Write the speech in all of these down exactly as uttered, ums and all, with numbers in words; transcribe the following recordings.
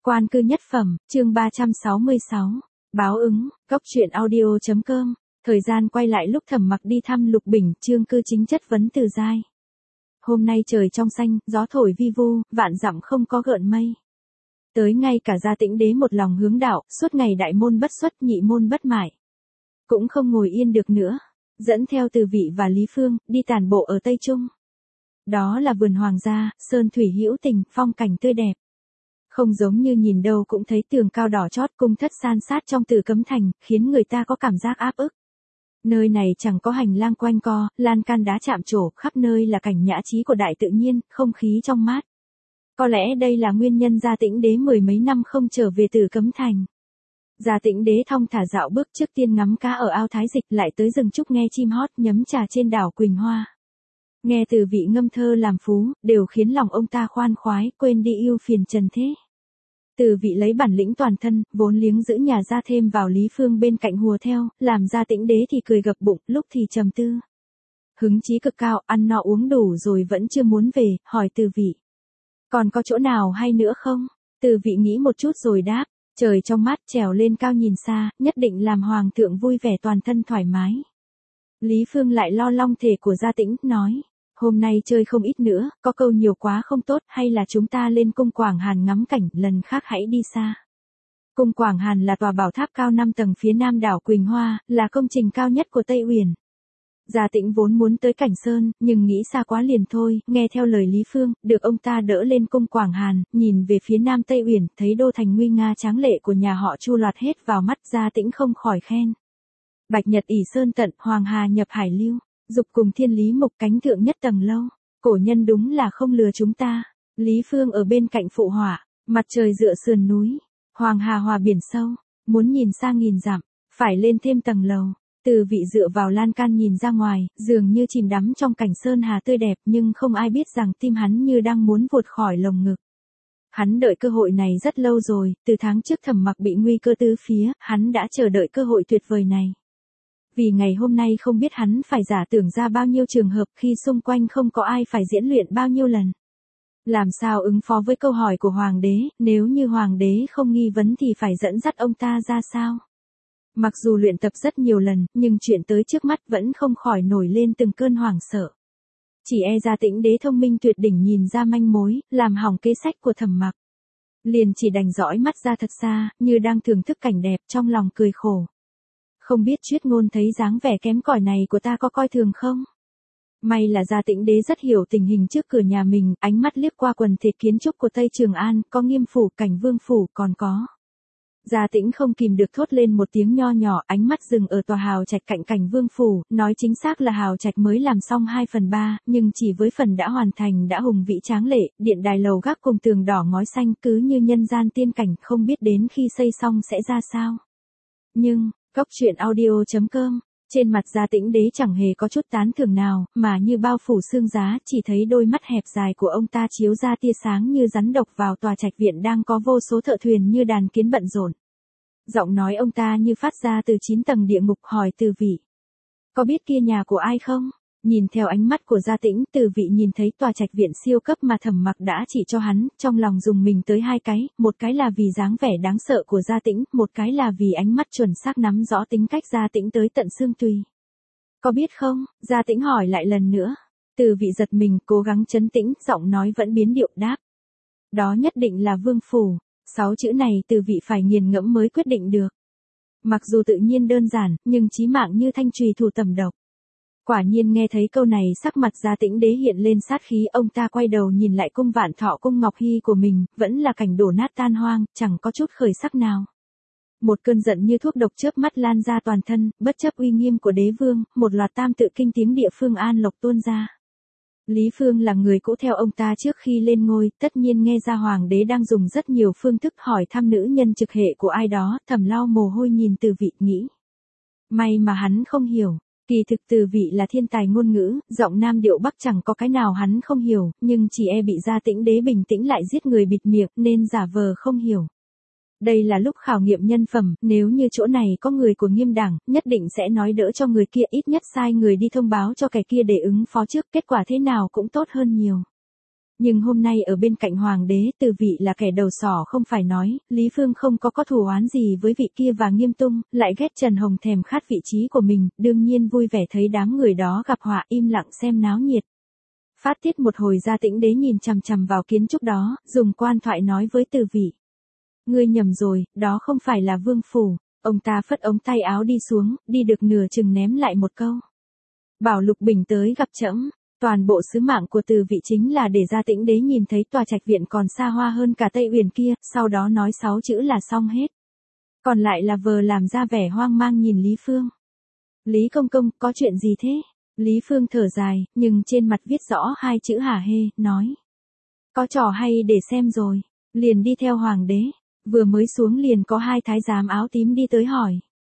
Quan cư nhất phẩm, chương ba trăm sáu mươi sáu. Báo ứng, góc truyện audio.com. Thời gian quay lại lúc Thẩm Mặc đi thăm Lục Bình, chương cư chính chất vấn Từ Giai. Hôm nay trời trong xanh, gió thổi vi vu, vạn dặm không có gợn mây. Tới ngay cả Gia Tĩnh Đế một lòng hướng đạo, suốt ngày đại môn bất xuất, nhị môn bất mại. Cũng không ngồi yên được nữa, dẫn theo Từ Vị và Lý Phương, đi tản bộ ở Tây Trung. Đó là vườn hoàng gia, sơn thủy hữu tình, phong cảnh tươi đẹp. Không giống như nhìn đâu cũng thấy tường cao đỏ chót, cung thất san sát trong Tử Cấm Thành, khiến người ta có cảm giác áp ức. Nơi này chẳng có hành lang quanh co, lan can đá chạm trổ, khắp nơi là cảnh nhã trí của đại tự nhiên, không khí trong mát. Có lẽ đây là nguyên nhân Gia Tĩnh Đế mười mấy năm không trở về Tử Cấm Thành. Gia Tĩnh Đế thong thả dạo bước, trước tiên ngắm cá ở ao Thái Dịch, lại tới rừng trúc nghe chim hót, nhấm trà trên đảo Quỳnh Hoa. Nghe Từ Vị ngâm thơ làm phú, đều khiến lòng ông ta khoan khoái, quên đi ưu phiền trần thế. Từ Vị lấy bản lĩnh toàn thân, vốn liếng giữ nhà ra thêm vào Lý Phương bên cạnh hùa theo, làm Gia Tĩnh Đế thì cười gập bụng, lúc thì trầm tư. Hứng chí cực cao, ăn no uống đủ rồi vẫn chưa muốn về, hỏi Từ Vị. Còn có chỗ nào hay nữa không? Từ Vị nghĩ một chút rồi đáp, trời trong mát, trèo lên cao nhìn xa, nhất định làm hoàng thượng vui vẻ toàn thân thoải mái. Lý Phương lại lo long thể của Gia Tĩnh, nói. Hôm nay chơi không ít nữa, có câu nhiều quá không tốt, hay là chúng ta lên cung Quảng Hàn ngắm cảnh, lần khác hãy đi xa. Cung Quảng Hàn là tòa bảo tháp cao năm tầng phía nam đảo Quỳnh Hoa, là công trình cao nhất của Tây Uyển. Gia Tĩnh vốn muốn tới Cảnh Sơn, nhưng nghĩ xa quá liền thôi, nghe theo lời Lý Phương, được ông ta đỡ lên cung Quảng Hàn, nhìn về phía nam Tây Uyển, thấy đô thành nguy nga tráng lệ của nhà họ Chu lọt hết vào mắt, Gia Tĩnh không khỏi khen. Bạch Nhật ỷ sơn tận, Hoàng Hà nhập hải lưu. Dục cùng thiên lý mục, cánh thượng nhất tầng lâu. Cổ nhân đúng là không lừa chúng ta. Lý Phương ở bên cạnh phụ họa. Mặt trời dựa sườn núi. Hoàng Hà hòa biển sâu. Muốn nhìn xa nghìn dặm, phải lên thêm tầng lầu. Từ Vị dựa vào lan can nhìn ra ngoài, dường như chìm đắm trong cảnh sơn hà tươi đẹp, nhưng không ai biết rằng tim hắn như đang muốn vụt khỏi lồng ngực. Hắn đợi cơ hội này rất lâu rồi, từ tháng trước Thẩm Mặc bị nguy cơ tứ phía, hắn đã chờ đợi cơ hội tuyệt vời này. Vì ngày hôm nay không biết hắn phải giả tưởng ra bao nhiêu trường hợp khi xung quanh không có ai phải diễn luyện bao nhiêu lần. Làm sao ứng phó với câu hỏi của Hoàng đế, nếu như Hoàng đế không nghi vấn thì phải dẫn dắt ông ta ra sao? Mặc dù luyện tập rất nhiều lần, nhưng chuyện tới trước mắt vẫn không khỏi nổi lên từng cơn hoảng sợ. Chỉ e Gia Tĩnh Đế thông minh tuyệt đỉnh nhìn ra manh mối, làm hỏng kế sách của Thẩm Mặc. Liền chỉ đành dõi mắt ra thật xa, như đang thưởng thức cảnh đẹp, trong lòng cười khổ. Không biết Chuyết Ngôn thấy dáng vẻ kém cỏi này của ta có coi thường không? May là Gia Tĩnh Đế rất hiểu tình hình trước cửa nhà mình, ánh mắt liếc qua quần thể kiến trúc của Tây Trường An, có Nghiêm phủ, Cảnh Vương phủ, còn có. Gia Tĩnh không kìm được thốt lên một tiếng nho nhỏ, ánh mắt dừng ở tòa hào trạch cạnh Cảnh Vương phủ, nói chính xác là hào trạch mới làm xong hai phần ba, nhưng chỉ với phần đã hoàn thành đã hùng vĩ tráng lệ, điện đài lầu gác cùng tường đỏ ngói xanh cứ như nhân gian tiên cảnh, không biết đến khi xây xong sẽ ra sao. Nhưng góc truyện audio.com, trên mặt Gia Tĩnh Đế chẳng hề có chút tán thưởng nào, mà như bao phủ xương giá, chỉ thấy đôi mắt hẹp dài của ông ta chiếu ra tia sáng như rắn độc vào tòa trạch viện đang có vô số thợ thuyền như đàn kiến bận rộn. Giọng nói ông ta như phát ra từ chín tầng địa ngục, hỏi Từ Vị. Có biết kia nhà của ai không? Nhìn theo ánh mắt của Gia Tĩnh, Từ Vị nhìn thấy tòa trạch viện siêu cấp mà Thẩm Mặc đã chỉ cho hắn, trong lòng dùng mình tới hai cái, một cái là vì dáng vẻ đáng sợ của Gia Tĩnh, một cái là vì ánh mắt chuẩn xác nắm rõ tính cách Gia Tĩnh tới tận xương tùy. Có biết không? Gia Tĩnh hỏi lại lần nữa. Từ Vị giật mình, cố gắng trấn tĩnh, giọng nói vẫn biến điệu đáp. Đó nhất định là Vương phủ. Sáu chữ này Từ Vị phải nghiền ngẫm mới quyết định được. Mặc dù tự nhiên đơn giản, nhưng chí mạng như thanh chùy thủ tầm độc. Quả nhiên nghe thấy câu này, sắc mặt Gia Tĩnh Đế hiện lên sát khí, ông ta quay đầu nhìn lại cung Vạn Thọ cung Ngọc Hy của mình, vẫn là cảnh đổ nát tan hoang, chẳng có chút khởi sắc nào. Một cơn giận như thuốc độc chớp mắt lan ra toàn thân, bất chấp uy nghiêm của đế vương, một loạt tam tự kinh tiếng địa phương An Lộc tuôn ra. Lý Phương là người cũ theo ông ta trước khi lên ngôi, tất nhiên nghe ra Hoàng đế đang dùng rất nhiều phương thức hỏi thăm nữ nhân trực hệ của ai đó, thầm lau mồ hôi nhìn Từ Vị, nghĩ. May mà hắn không hiểu. Kỳ thực Từ Vị là thiên tài ngôn ngữ, giọng nam điệu bắc chẳng có cái nào hắn không hiểu, nhưng chỉ e bị Gia Tĩnh Đế bình tĩnh lại giết người bịt miệng, nên giả vờ không hiểu. Đây là lúc khảo nghiệm nhân phẩm, nếu như chỗ này có người của Nghiêm đảng, nhất định sẽ nói đỡ cho người kia, ít nhất sai người đi thông báo cho kẻ kia để ứng phó trước, kết quả thế nào cũng tốt hơn nhiều. Nhưng hôm nay ở bên cạnh hoàng đế, Từ Vị là kẻ đầu sỏ không phải nói, Lý Phương không có có thù oán gì với vị kia và Nghiêm Tung, lại ghét Trần Hồng thèm khát vị trí của mình, đương nhiên vui vẻ thấy đám người đó gặp họa, im lặng xem náo nhiệt. Phát tiết một hồi, Gia Tĩnh Đế nhìn chằm chằm vào kiến trúc đó, dùng quan thoại nói với Từ Vị. Ngươi nhầm rồi, đó không phải là vương phủ. Ông ta phất ống tay áo đi xuống, đi được nửa chừng ném lại một câu. Bảo Lục Bình tới gặp trẫm. Toàn bộ sứ mạng của Từ Vị chính là để Gia Tĩnh Đế nhìn thấy tòa trạch viện còn xa hoa hơn cả Tây Uyển kia, sau đó nói sáu chữ là xong hết. Còn lại là vờ làm ra vẻ hoang mang nhìn Lý Phương. Lý công công, có chuyện gì thế? Lý Phương thở dài, nhưng trên mặt viết rõ hai chữ hả hê, nói. Có trò hay để xem rồi, liền đi theo hoàng đế. Vừa mới xuống liền có hai thái giám áo tím đi tới hỏi.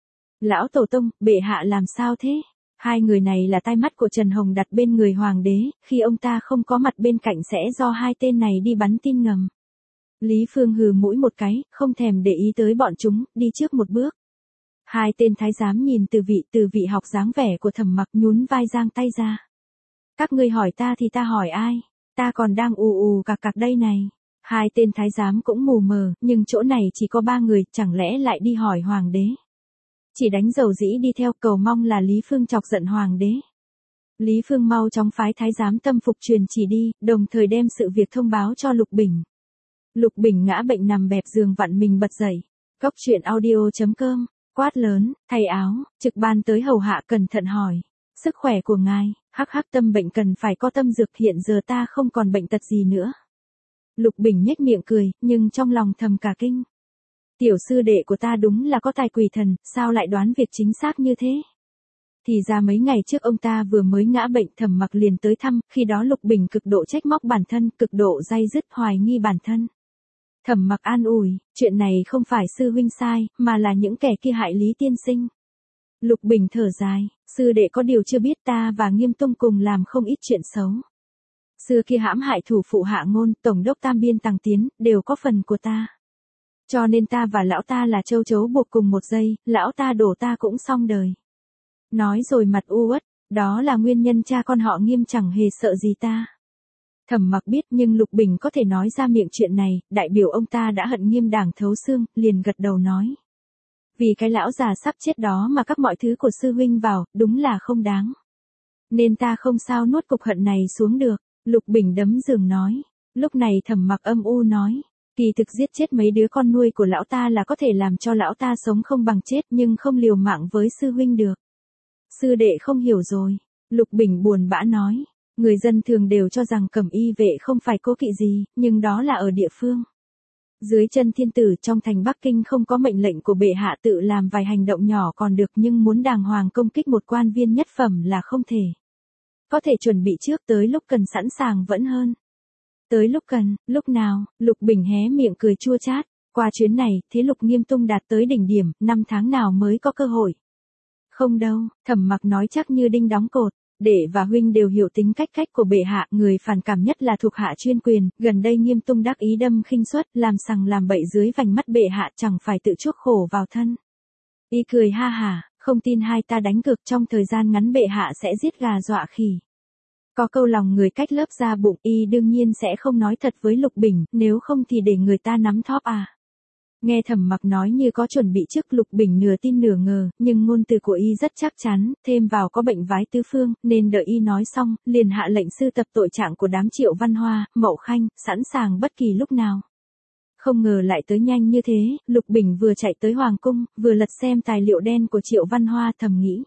Lão tổ tông, bệ hạ làm sao thế? Hai người này là tai mắt của Trần Hồng đặt bên người hoàng đế, khi ông ta không có mặt bên cạnh sẽ do hai tên này đi bắn tin ngầm. Lý Phương hừ mũi một cái, không thèm để ý tới bọn chúng, đi trước một bước. Hai tên thái giám nhìn Từ Vị, Từ Vị học dáng vẻ của Thẩm Mặc, nhún vai giang tay ra. Các ngươi hỏi ta thì ta hỏi ai? Ta còn đang ù ù cạc cạc đây này. Hai tên thái giám cũng mù mờ, nhưng chỗ này chỉ có ba người, chẳng lẽ lại đi hỏi hoàng đế? Chỉ đánh dầu dĩ đi theo, cầu mong là Lý Phương chọc giận hoàng đế. Lý Phương mau chóng phái thái giám tâm phục truyền chỉ đi, đồng thời đem sự việc thông báo cho Lục Bình. Lục Bình ngã bệnh nằm bẹp giường vặn mình bật dậy. Cốc truyện audio chấm com, quát lớn, thay áo, trực ban tới hầu hạ cẩn thận hỏi. Sức khỏe của ngài, hắc hắc, tâm bệnh cần phải có tâm dược, hiện giờ ta không còn bệnh tật gì nữa. Lục Bình nhếch miệng cười, nhưng trong lòng thầm cả kinh. Tiểu sư đệ của ta đúng là có tài quỷ thần, sao lại đoán việc chính xác như thế? Thì ra mấy ngày trước ông ta vừa mới ngã bệnh, Thẩm Mặc liền tới thăm, khi đó Lục Bình cực độ trách móc bản thân, cực độ day dứt hoài nghi bản thân. Thẩm Mặc an ủi, chuyện này không phải sư huynh sai, mà là những kẻ kia hại Lý tiên sinh. Lục Bình thở dài, sư đệ có điều chưa biết, ta và Nghiêm Tung cùng làm không ít chuyện xấu. Xưa kia hãm hại thủ phụ Hạ Ngôn, tổng đốc Tam Biên Tằng Tiến, đều có phần của ta. Cho nên ta và lão ta là châu chấu buộc cùng một dây, lão ta đổ ta cũng xong đời. Nói rồi mặt u uất, đó là nguyên nhân cha con họ Nghiêm chẳng hề sợ gì ta. Thẩm Mặc biết, nhưng Lục Bình có thể nói ra miệng chuyện này, đại biểu ông ta đã hận Nghiêm đảng thấu xương, liền gật đầu nói. Vì cái lão già sắp chết đó mà các mọi thứ của sư huynh vào, đúng là không đáng. Nên ta không sao nuốt cục hận này xuống được. Lục Bình đấm giường nói. Lúc này Thẩm Mặc âm u nói. Kỳ thực giết chết mấy đứa con nuôi của lão ta là có thể làm cho lão ta sống không bằng chết, nhưng không liều mạng với sư huynh được. Sư đệ không hiểu rồi. Lục Bình buồn bã nói. Người dân thường đều cho rằng Cẩm Y vệ không phải cố kỵ gì, nhưng đó là ở địa phương. Dưới chân thiên tử trong thành Bắc Kinh không có mệnh lệnh của bệ hạ, tự làm vài hành động nhỏ còn được, nhưng muốn đàng hoàng công kích một quan viên nhất phẩm là không thể. Có thể chuẩn bị trước, tới lúc cần sẵn sàng vẫn hơn. Tới lúc cần, lúc nào? Lục Bình hé miệng cười chua chát. Qua chuyến này, thế Lục Nghiêm Tung đạt tới đỉnh điểm, năm tháng nào mới có cơ hội? Không đâu, Thẩm Mặc nói chắc như đinh đóng cột. Đệ và huynh đều hiểu tính cách cách của bệ hạ, người phản cảm nhất là thuộc hạ chuyên quyền, gần đây Nghiêm Tung đắc ý đâm khinh suất, làm sằng làm bậy dưới vành mắt bệ hạ, chẳng phải tự chuốc khổ vào thân. Y cười ha hả, không tin hai ta đánh cược, trong thời gian ngắn bệ hạ sẽ giết gà dọa khỉ. Có câu lòng người cách lớp da bụng, y đương nhiên sẽ không nói thật với Lục Bình, nếu không thì để người ta nắm thóp à. Nghe Thẩm Mặc nói như có chuẩn bị trước, Lục Bình nửa tin nửa ngờ, nhưng ngôn từ của y rất chắc chắn, thêm vào có bệnh vái tứ phương, nên đợi y nói xong, liền hạ lệnh sưu tập tội trạng của đám Triệu Văn Hoa, Mậu Khanh, sẵn sàng bất kỳ lúc nào. Không ngờ lại tới nhanh như thế, Lục Bình vừa chạy tới Hoàng Cung, vừa lật xem tài liệu đen của Triệu Văn Hoa, thầm nghĩ.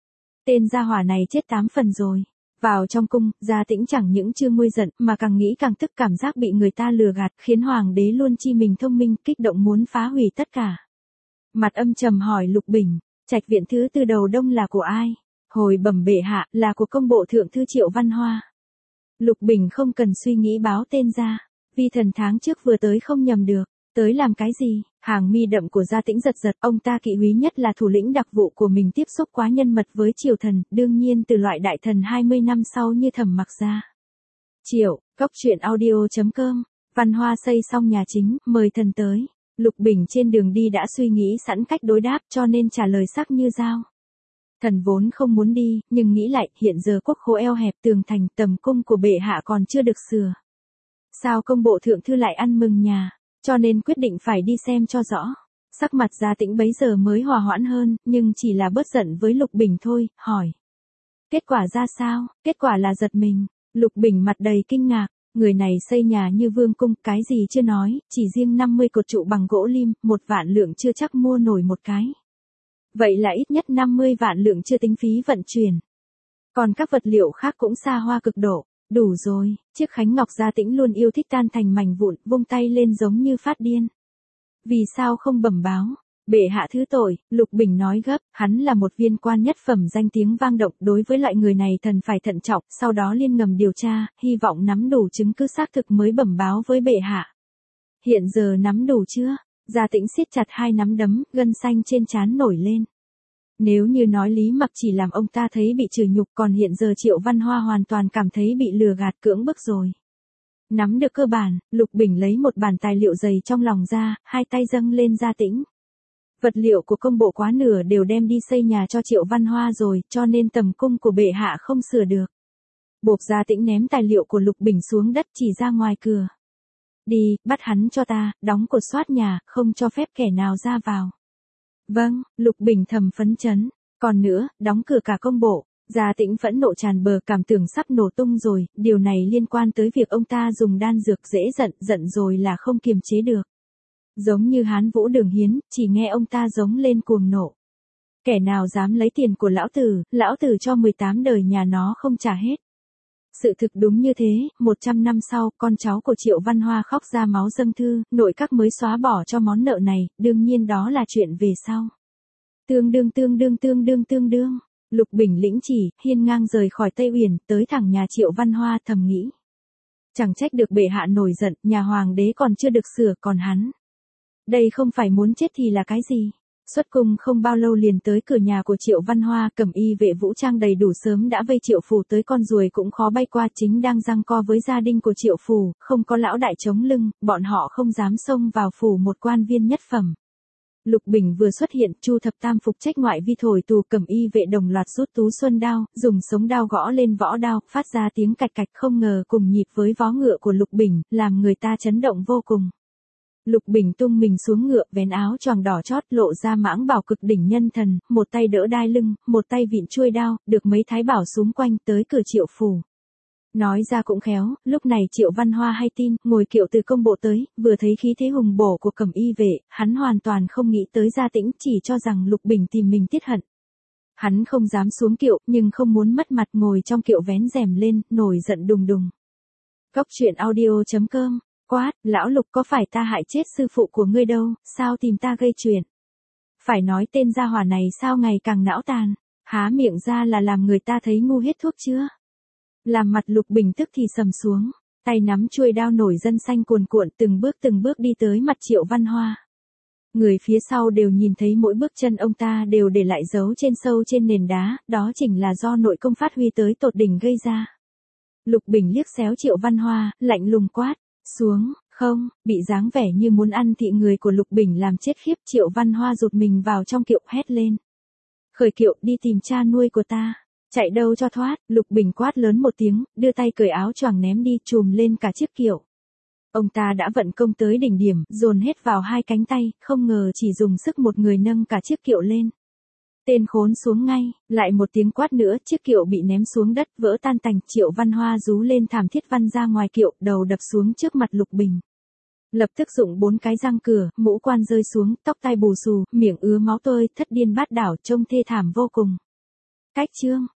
Tên gia hỏa này chết tám phần rồi. Vào trong cung, Gia Tĩnh chẳng những chưa nguôi giận, mà càng nghĩ càng tức, cảm giác bị người ta lừa gạt, khiến hoàng đế luôn chi mình thông minh, kích động muốn phá hủy tất cả. Mặt âm trầm hỏi Lục Bình, trạch viện thứ tư đầu đông là của ai? Hồi bẩm bệ hạ, là của công bộ thượng thư Triệu Văn Hoa. Lục Bình không cần suy nghĩ báo tên ra, vì thần tháng trước vừa tới không nhầm được. Tới làm cái gì? Hàng mi đậm của Gia Tĩnh giật giật, ông ta kỵ húy nhất là thủ lĩnh đặc vụ của mình tiếp xúc quá nhân mật với triều thần, đương nhiên từ loại đại thần hai mươi năm sau như Thẩm Mặc ra. Triệu, cốc truyện audio chấm com, Văn Hoa xây xong nhà chính, mời thần tới. Lục Bình trên đường đi đã suy nghĩ sẵn cách đối đáp, cho nên trả lời sắc như dao. Thần vốn không muốn đi, nhưng nghĩ lại, hiện giờ quốc khố eo hẹp, tường thành, tầm cung của bệ hạ còn chưa được sửa. Sao công bộ thượng thư lại ăn mừng nhà, cho nên quyết định phải đi xem cho rõ. Sắc mặt Gia Tĩnh bấy giờ mới hòa hoãn hơn, nhưng chỉ là bớt giận với Lục Bình thôi, hỏi. Kết quả ra sao? Kết quả là giật mình. Lục Bình mặt đầy kinh ngạc, người này xây nhà như vương cung, cái gì chưa nói, chỉ riêng năm mươi cột trụ bằng gỗ lim, một vạn lượng chưa chắc mua nổi một cái. Vậy là ít nhất năm mươi vạn lượng chưa tính phí vận chuyển. Còn các vật liệu khác cũng xa hoa cực độ. Đủ rồi, chiếc khánh ngọc Gia Tĩnh luôn yêu thích tan thành mảnh vụn, vung tay lên giống như phát điên. Vì sao không bẩm báo? Bệ hạ thứ tội, Lục Bình nói gấp, hắn là một viên quan nhất phẩm danh tiếng vang động, đối với loại người này thần phải thận trọng, sau đó liên ngầm điều tra, hy vọng nắm đủ chứng cứ xác thực mới bẩm báo với bệ hạ. Hiện giờ nắm đủ chưa? Gia Tĩnh siết chặt hai nắm đấm, gân xanh trên trán nổi lên. Nếu như nói Lý Mặc chỉ làm ông ta thấy bị trừ nhục, còn hiện giờ Triệu Văn Hoa hoàn toàn cảm thấy bị lừa gạt cưỡng bức rồi. Nắm được cơ bản, Lục Bình lấy một bản tài liệu dày trong lòng ra, hai tay dâng lên Gia Tĩnh. Vật liệu của công bộ quá nửa đều đem đi xây nhà cho Triệu Văn Hoa rồi, cho nên tầm cung của bệ hạ không sửa được. Buộc Gia Tĩnh ném tài liệu của Lục Bình xuống đất, chỉ ra ngoài cửa. Đi, bắt hắn cho ta, đóng cột soát nhà, không cho phép kẻ nào ra vào. Vâng, Lục Bình thầm phấn chấn. Còn nữa, đóng cửa cả công bộ. Gia Tĩnh phẫn nộ tràn bờ, cảm tưởng sắp nổ tung rồi, điều này liên quan tới việc ông ta dùng đan dược dễ giận, giận rồi là không kiềm chế được. Giống như Hán Vũ Đường Hiến, chỉ nghe ông ta giống lên cuồng nộ. Kẻ nào dám lấy tiền của lão tử, lão tử cho mười tám đời nhà nó không trả hết. Sự thực đúng như thế, một trăm năm sau, con cháu của Triệu Văn Hoa khóc ra máu dâng thư, nội các mới xóa bỏ cho món nợ này, đương nhiên đó là chuyện về sau. Tương đương tương đương tương đương tương đương. Lục Bình lĩnh chỉ, hiên ngang rời khỏi Tây Uyển, tới thẳng nhà Triệu Văn Hoa, thầm nghĩ. Chẳng trách được bệ hạ nổi giận, nhà hoàng đế còn chưa được sửa, còn hắn. Đây không phải muốn chết thì là cái gì? Xuất cung không bao lâu liền tới cửa nhà của Triệu Văn Hoa, cẩm y vệ vũ trang đầy đủ sớm đã vây Triệu Phủ tới, con ruồi cũng khó bay qua, chính đang giằng co với gia đình của Triệu Phủ, không có lão đại chống lưng, bọn họ không dám xông vào phủ một quan viên nhất phẩm. Lục Bình vừa xuất hiện, Chu Thập Tam phục trách ngoại vi thổi tù, cẩm y vệ đồng loạt rút tú xuân đao, dùng sống đao gõ lên võ đao, phát ra tiếng cạch cạch, không ngờ cùng nhịp với vó ngựa của Lục Bình, làm người ta chấn động vô cùng. Lục Bình tung mình xuống ngựa, vén áo choàng đỏ chót, lộ ra mãng bảo cực đỉnh nhân thần, một tay đỡ đai lưng, một tay vịn chuôi đao, được mấy thái bảo xúm quanh, tới cửa Triệu Phủ. Nói ra cũng khéo, lúc này Triệu Văn Hoa hay tin, ngồi kiệu từ công bộ tới, vừa thấy khí thế hùng bổ của cẩm y vệ, hắn hoàn toàn không nghĩ tới Gia Tĩnh, chỉ cho rằng Lục Bình tìm mình tiết hận. Hắn không dám xuống kiệu, nhưng không muốn mất mặt, ngồi trong kiệu vén rèm lên, nổi giận đùng đùng. Góc truyện audio chấm com. Quát, lão Lục, có phải ta hại chết sư phụ của ngươi đâu, sao tìm ta gây chuyện? Phải nói tên gia hỏa này sao ngày càng não tàn, há miệng ra là làm người ta thấy ngu hết thuốc chưa? Làm mặt Lục Bình tức thì sầm xuống, tay nắm chuôi đao nổi gân xanh cuồn cuộn, từng bước từng bước đi tới mặt Triệu Văn Hoa. Người phía sau đều nhìn thấy mỗi bước chân ông ta đều để lại dấu trên sâu trên nền đá, đó chính là do nội công phát huy tới tột đỉnh gây ra. Lục Bình liếc xéo Triệu Văn Hoa, lạnh lùng quát. Xuống, không, bị dáng vẻ như muốn ăn thị người của Lục Bình làm chết khiếp, Triệu Văn Hoa rụt mình vào trong kiệu, hét lên. Khởi kiệu, đi tìm cha nuôi của ta. Chạy đâu cho thoát, Lục Bình quát lớn một tiếng, đưa tay cởi áo choàng ném đi, trùm lên cả chiếc kiệu. Ông ta đã vận công tới đỉnh điểm, dồn hết vào hai cánh tay, không ngờ chỉ dùng sức một người nâng cả chiếc kiệu lên. Tên khốn xuống ngay, lại một tiếng quát nữa, chiếc kiệu bị ném xuống đất, vỡ tan tành, Triệu Văn Hoa rú lên thảm thiết văng ra ngoài kiệu, đầu đập xuống trước mặt Lục Bình. Lập tức dụng bốn cái răng cửa, mũ quan rơi xuống, tóc tai bù xù, miệng ứa máu tơi, thất điên bát đảo, trông thê thảm vô cùng. Cách chương